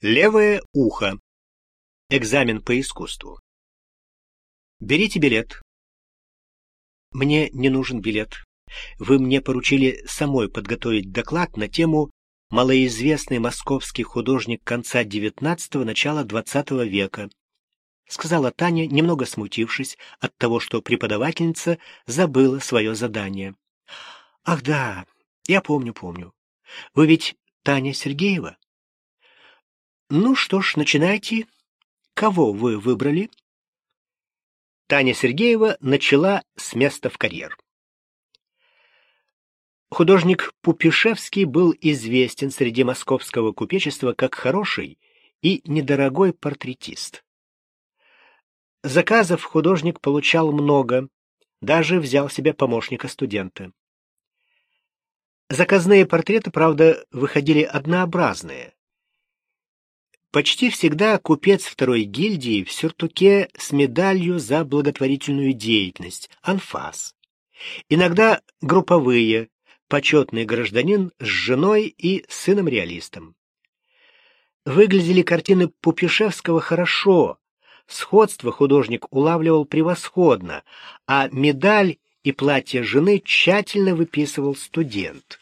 Левое ухо. Экзамен по искусству. Берите билет. Мне не нужен билет. Вы мне поручили самой подготовить доклад на тему «Малоизвестный московский художник конца XIX – начала XX века», сказала Таня, немного смутившись от того, что преподавательница забыла свое задание. Ах да, я помню. Вы ведь Таня Сергеева? Ну что ж, начинайте. Кого вы выбрали? Таня Сергеева начала с места в карьер. Художник Пупишевский был известен среди московского купечества как хороший и недорогой портретист. Заказов художник получал много, даже взял себе помощника-студента. Заказные портреты, правда, выходили однообразные. Почти всегда купец второй гильдии в сюртуке с медалью за благотворительную деятельность, анфас. Иногда групповые, почетный гражданин с женой и сыном-реалистом. Выглядели картины Пупишевского хорошо, сходство художник улавливал превосходно, а медаль и платье жены тщательно выписывал студент.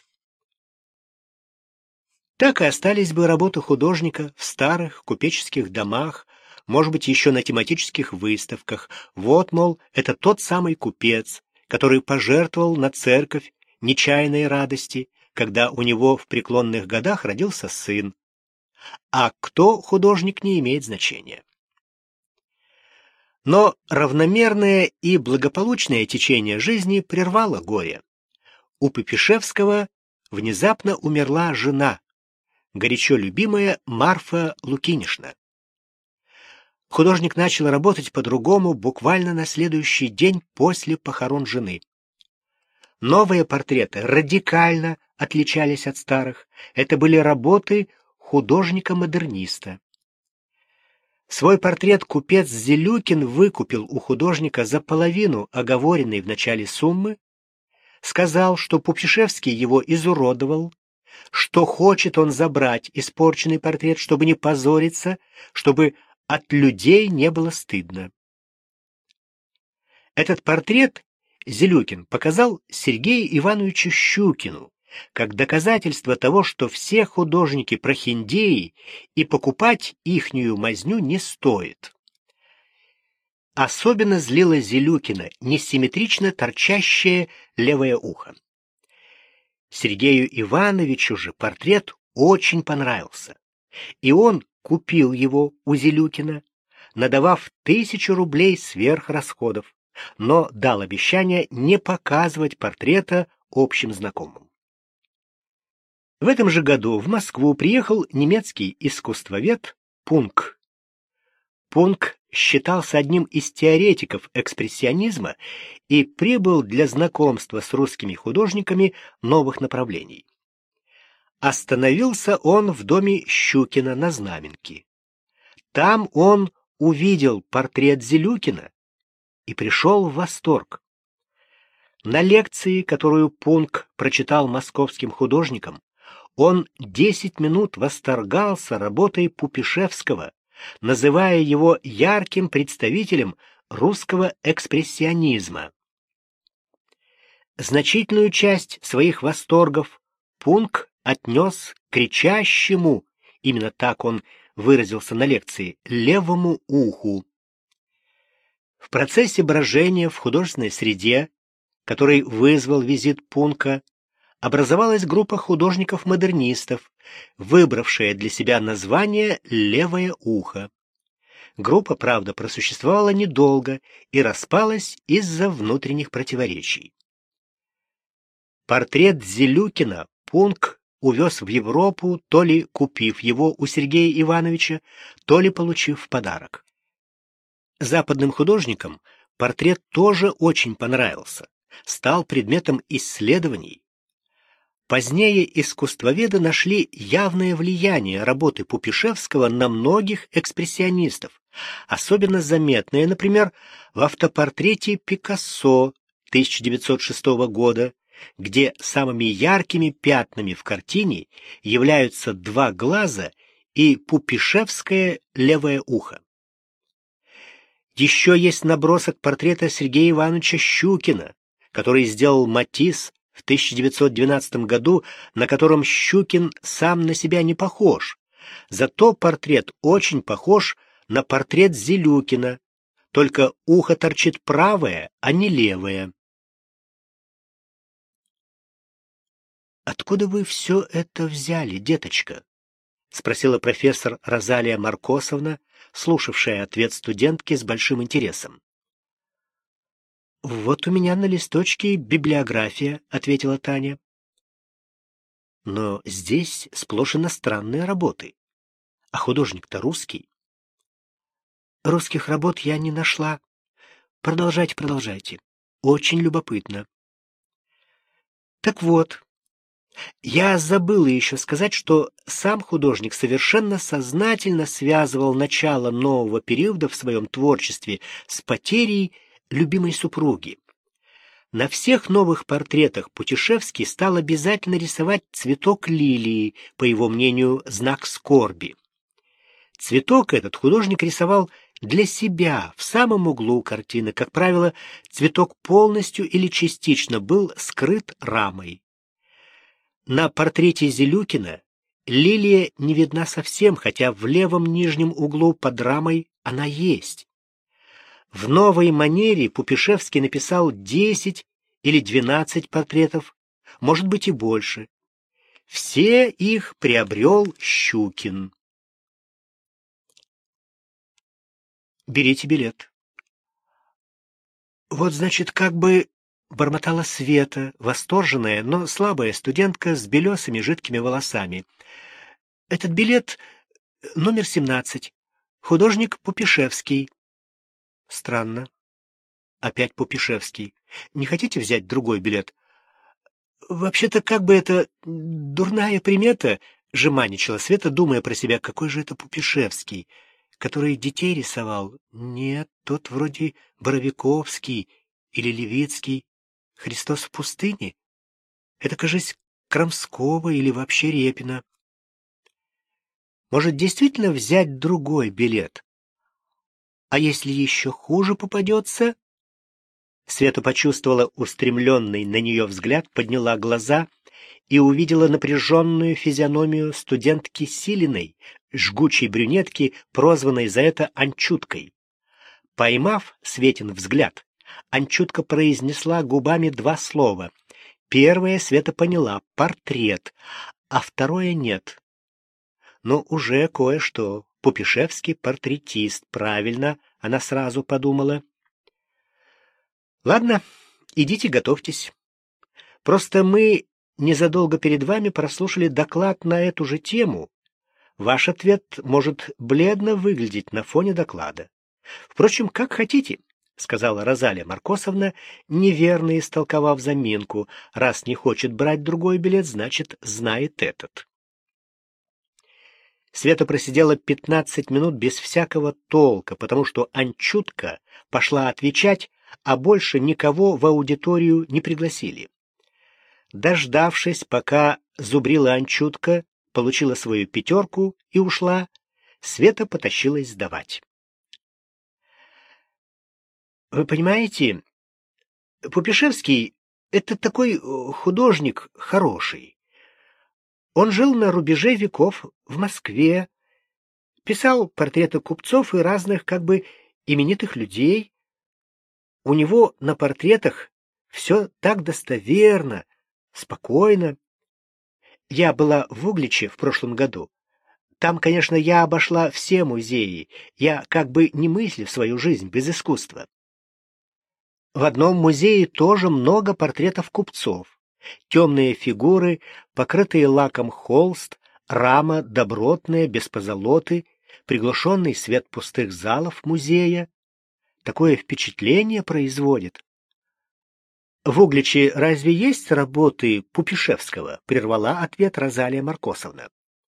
Так и остались бы работы художника в старых купеческих домах, может быть, еще на тематических выставках. Вот, мол, это тот самый купец, который пожертвовал на церковь нечаянной радости, когда у него в преклонных годах родился сын. А кто художник, не имеет значения. Но равномерное и благополучное течение жизни прервало горе. У Пупишевского внезапно умерла жена, горячо любимая Марфа Лукинишна. Художник начал работать по-другому буквально на следующий день после похорон жены. Новые портреты радикально отличались от старых. Это были работы художника-модерниста. Свой портрет купец Зелюкин выкупил у художника за половину оговоренной в начале суммы, сказал, что Пупишевский его изуродовал, что хочет он забрать испорченный портрет, чтобы не позориться, чтобы от людей не было стыдно. Этот портрет Зелюкин показал Сергею Ивановичу Щукину как доказательство того, что все художники прохиндеи и покупать ихнюю мазню не стоит. Особенно злило Зелюкина несимметрично торчащее левое ухо. Сергею Ивановичу же портрет очень понравился, и он купил его у Зелюкина, надавав 1000 рублей сверх расходов, но дал обещание не показывать портрета общим знакомым. В этом же году в Москву приехал немецкий искусствовед Пунк. Пунк считался одним из теоретиков экспрессионизма и прибыл для знакомства с русскими художниками новых направлений. Остановился он в доме Щукина на Знаменке. Там он увидел портрет Зелюкина и пришел в восторг. На лекции, которую Пунк прочитал московским художникам, он 10 минут восторгался работой Пупишевского, называя его ярким представителем русского экспрессионизма. Значительную часть своих восторгов Пунк отнес к кричащему, именно так он выразился на лекции, левому уху. В процессе брожения в художественной среде, который вызвал визит Пунка, образовалась группа художников-модернистов, выбравшая для себя название «Левое ухо». Группа, правда, просуществовала недолго и распалась из-за внутренних противоречий. Портрет Зелюкина Пунк увез в Европу, то ли купив его у Сергея Ивановича, то ли получив в подарок. Западным художникам портрет тоже очень понравился, стал предметом исследований. Позднее искусствоведы нашли явное влияние работы Пупишевского на многих экспрессионистов, особенно заметное, например, в автопортрете Пикассо 1906 года, где самыми яркими пятнами в картине являются два глаза и Пупишевское левое ухо. Еще есть набросок портрета Сергея Ивановича Щукина, который сделал Матисс в 1912 году, на котором Щукин сам на себя не похож. Зато портрет очень похож на портрет Зилюкина, только ухо торчит правое, а не левое. «Откуда вы все это взяли, деточка?» — спросила профессор Розалия Маркосовна, слушавшая ответ студентки с большим интересом. «Вот у меня на листочке библиография», — ответила Таня. «Но здесь сплошь иностранные работы. А художник-то русский». «Русских работ я не нашла. Продолжайте. Очень любопытно». «Так вот, я забыла еще сказать, что сам художник совершенно сознательно связывал начало нового периода в своем творчестве с потерей любимой супруги. На всех новых портретах Путишевский стал обязательно рисовать цветок лилии, по его мнению, знак скорби. Цветок этот художник рисовал для себя в самом углу картины. Как правило, цветок полностью или частично был скрыт рамой. На портрете Зилюкина лилия не видна совсем, хотя в левом нижнем углу под рамой она есть. В новой манере Пупишевский написал 10 или 12 портретов, может быть и больше. Все их приобрел Щукин. Берите билет. Вот, значит, как бы бормотала Света, восторженная, но слабая студентка с белесыми жидкими волосами. Этот билет номер 17. Художник Пупишевский. Странно. Опять Пупишевский. Не хотите взять другой билет? Вообще-то, как бы это дурная примета, жеманничала Света, думая про себя, какой же это Пупишевский, который детей рисовал. Нет, тот вроде Боровиковский или Левицкий. Христос в пустыне? Это, кажись, Крамского или вообще Репина. Может, действительно взять другой билет? А если еще хуже попадется? Света почувствовала устремленный на нее взгляд, подняла глаза и увидела напряженную физиономию студентки Силиной, жгучей брюнетки, прозванной за это Анчуткой. Поймав Светин взгляд, Анчутка произнесла губами два слова. Первое Света поняла — портрет, а второе — нет. Но уже кое-что. Пупишевский портретист, правильно, она сразу подумала. Ладно, идите готовьтесь. Просто мы незадолго перед вами прослушали доклад на эту же тему. Ваш ответ может бледно выглядеть на фоне доклада. Впрочем, как хотите, — сказала Розалия Маркосовна, неверно истолковав заминку. Раз не хочет брать другой билет, значит, знает этот. Света просидела 15 минут без всякого толка, потому что Анчутка пошла отвечать, а больше никого в аудиторию не пригласили. Дождавшись, пока зубрила Анчутка, получила свою 5 и ушла, Света потащилась сдавать. Вы понимаете, Пупишевский — это такой художник хороший. Он жил на рубеже веков в Москве, писал портреты купцов и разных как бы именитых людей. У него на портретах все так достоверно, спокойно. Я была в Угличе в прошлом году. Там, конечно, я обошла все музеи. Я как бы не мыслю свою жизнь без искусства. В одном музее тоже много портретов купцов. Темные фигуры, покрытые лаком холст, рама добротная, без позолоты, приглушенный свет пустых залов музея. Такое впечатление производит. В Угличе разве есть работы Пупишевского? Прервала ответ Розалия Маркосовна.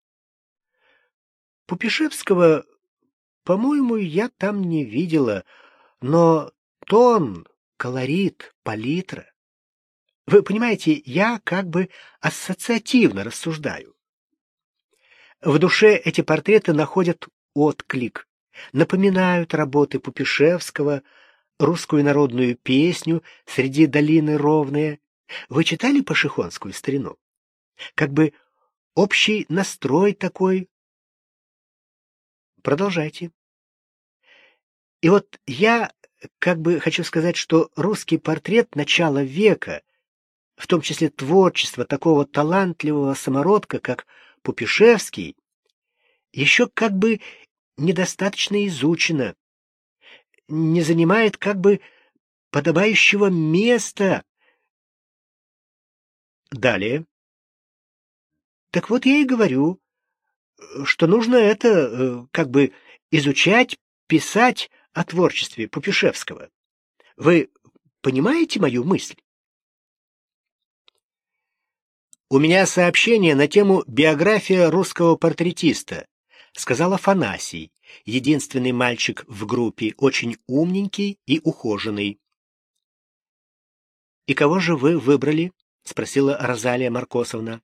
Пупишевского, по-моему, я там не видела, но тон, колорит, палитра. Вы понимаете, я как бы ассоциативно рассуждаю. В душе эти портреты находят отклик, напоминают работы Пупишевского, русскую народную песню «Среди долины ровные». Вы читали пашихонскую старину? Как бы общий настрой такой. Продолжайте. И вот я как бы хочу сказать, что русский портрет начала века, в том числе творчество такого талантливого самородка, как Пупишевский, еще как бы недостаточно изучено, не занимает как бы подобающего места. Далее. Так вот я и говорю, что нужно это как бы изучать, писать о творчестве Пупишевского. Вы понимаете мою мысль? У меня сообщение на тему «Биография русского портретиста», сказал Афанасий, единственный мальчик в группе, очень умненький и ухоженный. «И кого же вы выбрали?» — спросила Розалия Маркосовна.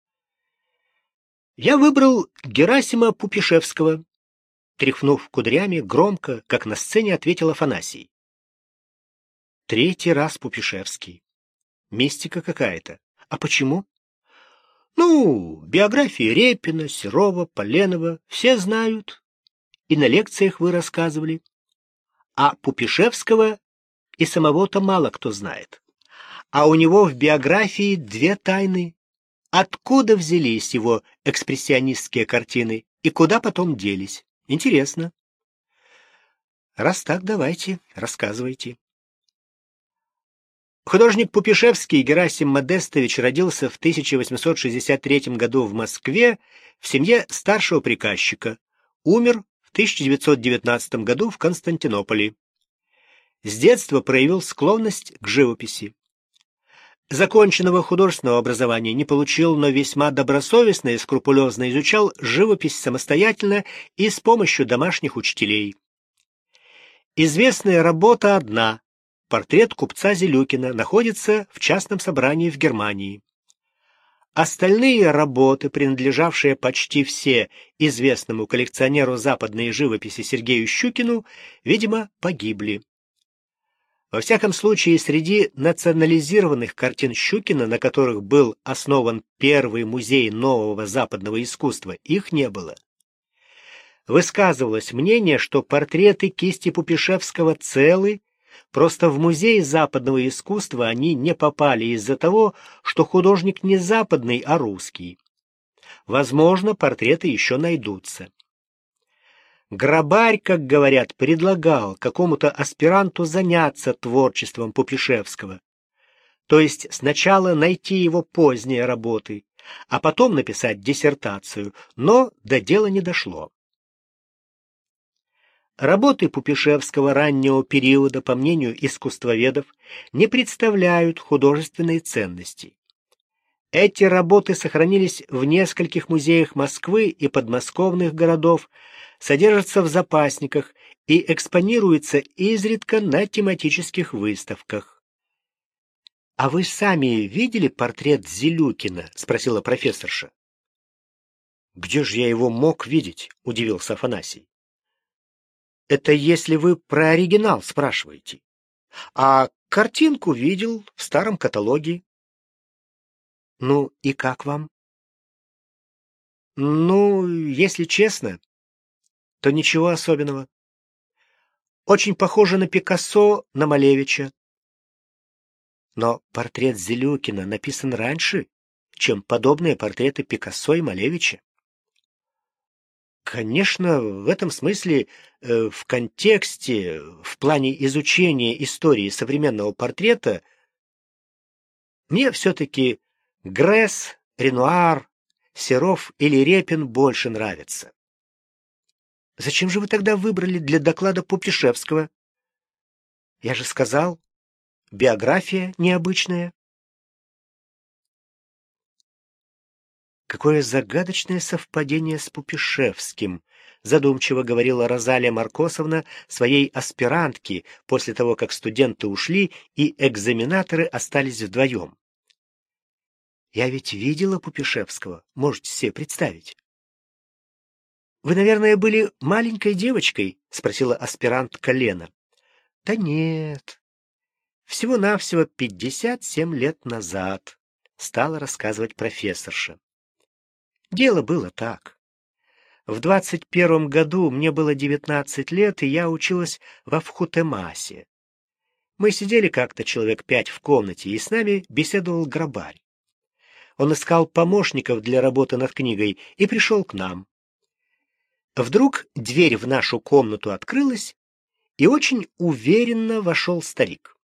«Я выбрал Герасима Пупишевского», — тряхнув кудрями, громко, как на сцене, ответил Афанасий. «Третий раз Пупишевский. Мистика какая-то. А почему?» «Ну, биографии Репина, Серова, Поленова все знают. И на лекциях вы рассказывали. А Пупишевского и самого-то мало кто знает. А у него в биографии две тайны. Откуда взялись его экспрессионистские картины и куда потом делись? Интересно. Раз так, давайте, рассказывайте». Художник Пупишевский Герасим Модестович родился в 1863 году в Москве в семье старшего приказчика. Умер в 1919 году в Константинополе. С детства проявил склонность к живописи. Законченного художественного образования не получил, но весьма добросовестно и скрупулезно изучал живопись самостоятельно и с помощью домашних учителей. Известная работа одна — портрет купца Зелюкина, находится в частном собрании в Германии. Остальные работы, принадлежавшие почти все известному коллекционеру западной живописи Сергею Щукину, видимо, погибли. Во всяком случае, среди национализированных картин Щукина, на которых был основан первый музей нового западного искусства, их не было. Высказывалось мнение, что портреты кисти Пупишевского целы, просто в музей западного искусства они не попали из-за того, что художник не западный, а русский. Возможно, портреты еще найдутся. Грабарь, как говорят, предлагал какому-то аспиранту заняться творчеством Пупишевского. То есть сначала найти его поздние работы, а потом написать диссертацию, но до дела не дошло. Работы Пупишевского раннего периода, по мнению искусствоведов, не представляют художественной ценности. Эти работы сохранились в нескольких музеях Москвы и подмосковных городов, содержатся в запасниках и экспонируются изредка на тематических выставках. «А вы сами видели портрет Зелюкина?» — спросила профессорша. «Где же я его мог видеть?» — удивился Афанасий. «Это если вы про оригинал спрашиваете. А картинку видел в старом каталоге». «Ну и как вам?» «Ну, если честно, то ничего особенного. Очень похоже на Пикассо, на Малевича. Но портрет Зелюкина написан раньше, чем подобные портреты Пикассо и Малевича. Конечно, в этом смысле, в контексте, в плане изучения истории современного портрета, мне все-таки Гресс, Ренуар, Серов или Репин больше нравятся. Зачем же вы тогда выбрали для доклада Пупишевского? Я же сказал, биография необычная. Какое загадочное совпадение с Пупишевским, задумчиво говорила Розалия Маркосовна своей аспирантке после того, как студенты ушли и экзаменаторы остались вдвоем. Я ведь видела Пупишевского, можете себе представить. Вы, наверное, были маленькой девочкой? — спросила аспирантка Лена. — Да нет, всего-навсего 57 лет назад, — стала рассказывать профессорша. Дело было так. В 21 году мне было 19 лет, и я училась во Вхутемасе. Мы сидели как-то человек 5 в комнате, и с нами беседовал Грабарь. Он искал помощников для работы над книгой и пришел к нам. Вдруг дверь в нашу комнату открылась, и очень уверенно вошел старик.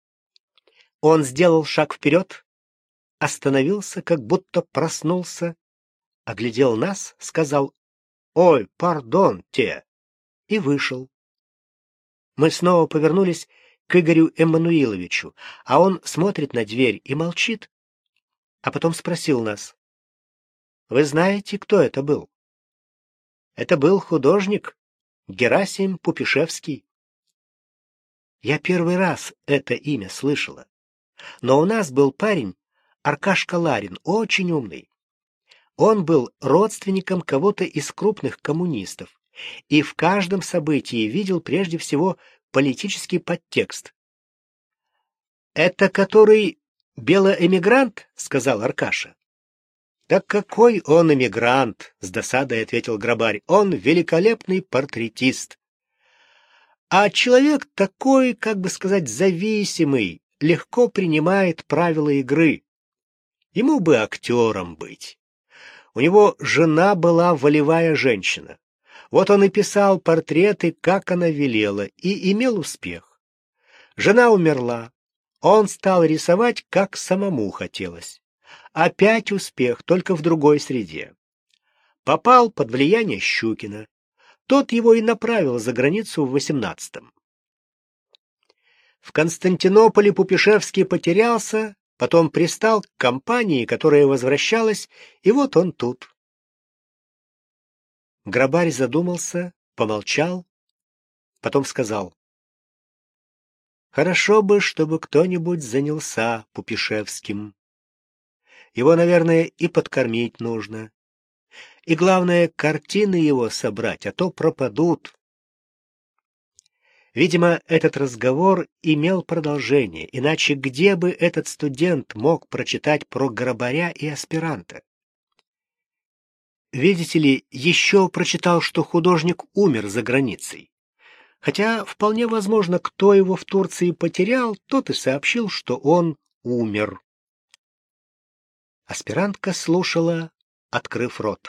Он сделал шаг вперед, остановился, как будто проснулся, оглядел нас, сказал «Ой, пардон, те!» и вышел. Мы снова повернулись к Игорю Эммануиловичу, а он смотрит на дверь и молчит, а потом спросил нас: «Вы знаете, кто это был?» Это был художник Герасим Пупишевский. Я первый раз это имя слышала, но у нас был парень Аркашка Ларин, очень умный. Он был родственником кого-то из крупных коммунистов и в каждом событии видел прежде всего политический подтекст. «Это который белоэмигрант?» — сказал Аркаша. «Да какой он эмигрант!» — с досадой ответил Грабарь. «Он великолепный портретист. А человек такой, как бы сказать, зависимый, легко принимает правила игры. Ему бы актером быть. У него жена была волевая женщина. Вот он и писал портреты, как она велела, и имел успех. Жена умерла. Он стал рисовать, как самому хотелось. Опять успех, только в другой среде. Попал под влияние Щукина. Тот его и направил за границу в 18-м. В Константинополе Пупишевский потерялся, потом пристал к компании, которая возвращалась, и вот он тут. Грабарь задумался, помолчал, потом сказал: «Хорошо бы, чтобы кто-нибудь занялся Пупишевским. Его, наверное, и подкормить нужно. И главное, картины его собрать, а то пропадут». Видимо, этот разговор имел продолжение, иначе где бы этот студент мог прочитать про Грабаря и аспиранта? Видите ли, еще прочитал, что художник умер за границей. Хотя, вполне возможно, кто его в Турции потерял, тот и сообщил, что он умер. Аспирантка слушала, открыв рот.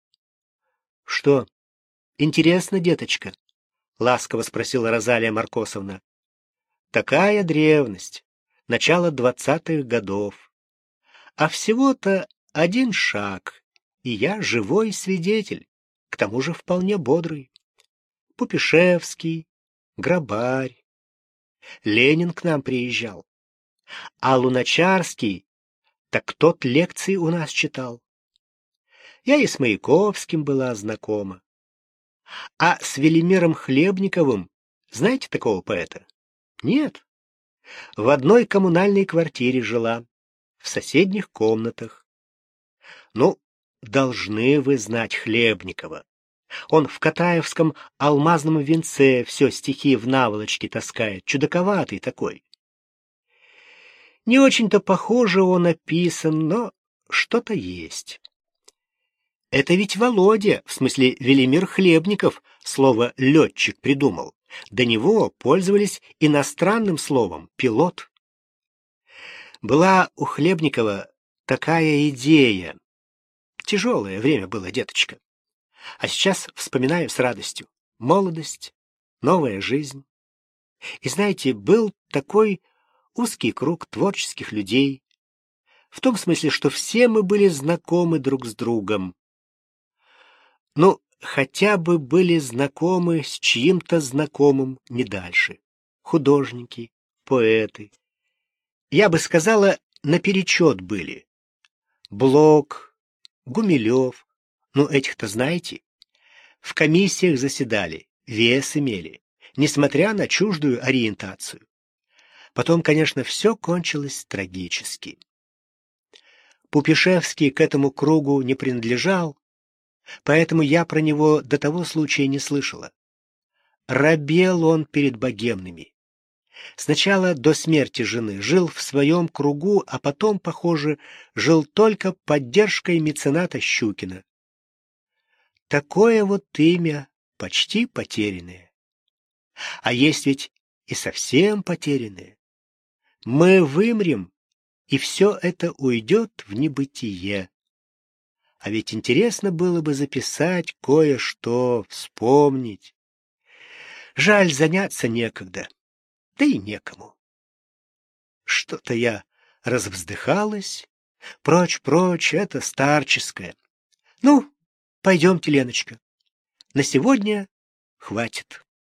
— Что, интересно, деточка? — ласково спросила Розалия Маркосовна. — Такая древность, начало 20-х годов. А всего-то один шаг, и я живой свидетель, к тому же вполне бодрый. Пупишевский, Грабарь. Ленин к нам приезжал. А Луначарский, так тот лекции у нас читал. Я и с Маяковским была знакома. А с Велимиром Хлебниковым, знаете такого поэта? Нет. В одной коммунальной квартире жила, в соседних комнатах. Ну, должны вы знать Хлебникова. Он в Катаевском алмазном венце все стихи в наволочке таскает, чудаковатый такой. Не очень-то похоже он описан, но что-то есть. Это ведь Володя, в смысле Велимир Хлебников, слово «летчик» придумал. До него пользовались иностранным словом «пилот». Была у Хлебникова такая идея. Тяжелое время было, деточка. А сейчас вспоминаю с радостью. Молодость, новая жизнь. И знаете, был такой узкий круг творческих людей. В том смысле, что все мы были знакомы друг с другом. Ну, хотя бы были знакомы с чьим-то знакомым не дальше. Художники, поэты. Я бы сказала, наперечет были. Блок, Гумилев, ну этих-то знаете. В комиссиях заседали, вес имели, несмотря на чуждую ориентацию. Потом, конечно, все кончилось трагически. Пупишевский к этому кругу не принадлежал, поэтому я про него до того случая не слышала. Робел он перед богемными. Сначала до смерти жены жил в своем кругу, а потом, похоже, жил только поддержкой мецената Щукина. Такое вот имя, почти потерянное. А есть ведь и совсем потерянное. Мы вымрем, и все это уйдет в небытие. А ведь интересно было бы записать кое-что, вспомнить. Жаль, заняться некогда, да и некому. Что-то я развздыхалась. Прочь, это старческое. Ну, пойдемте, Леночка. На сегодня хватит.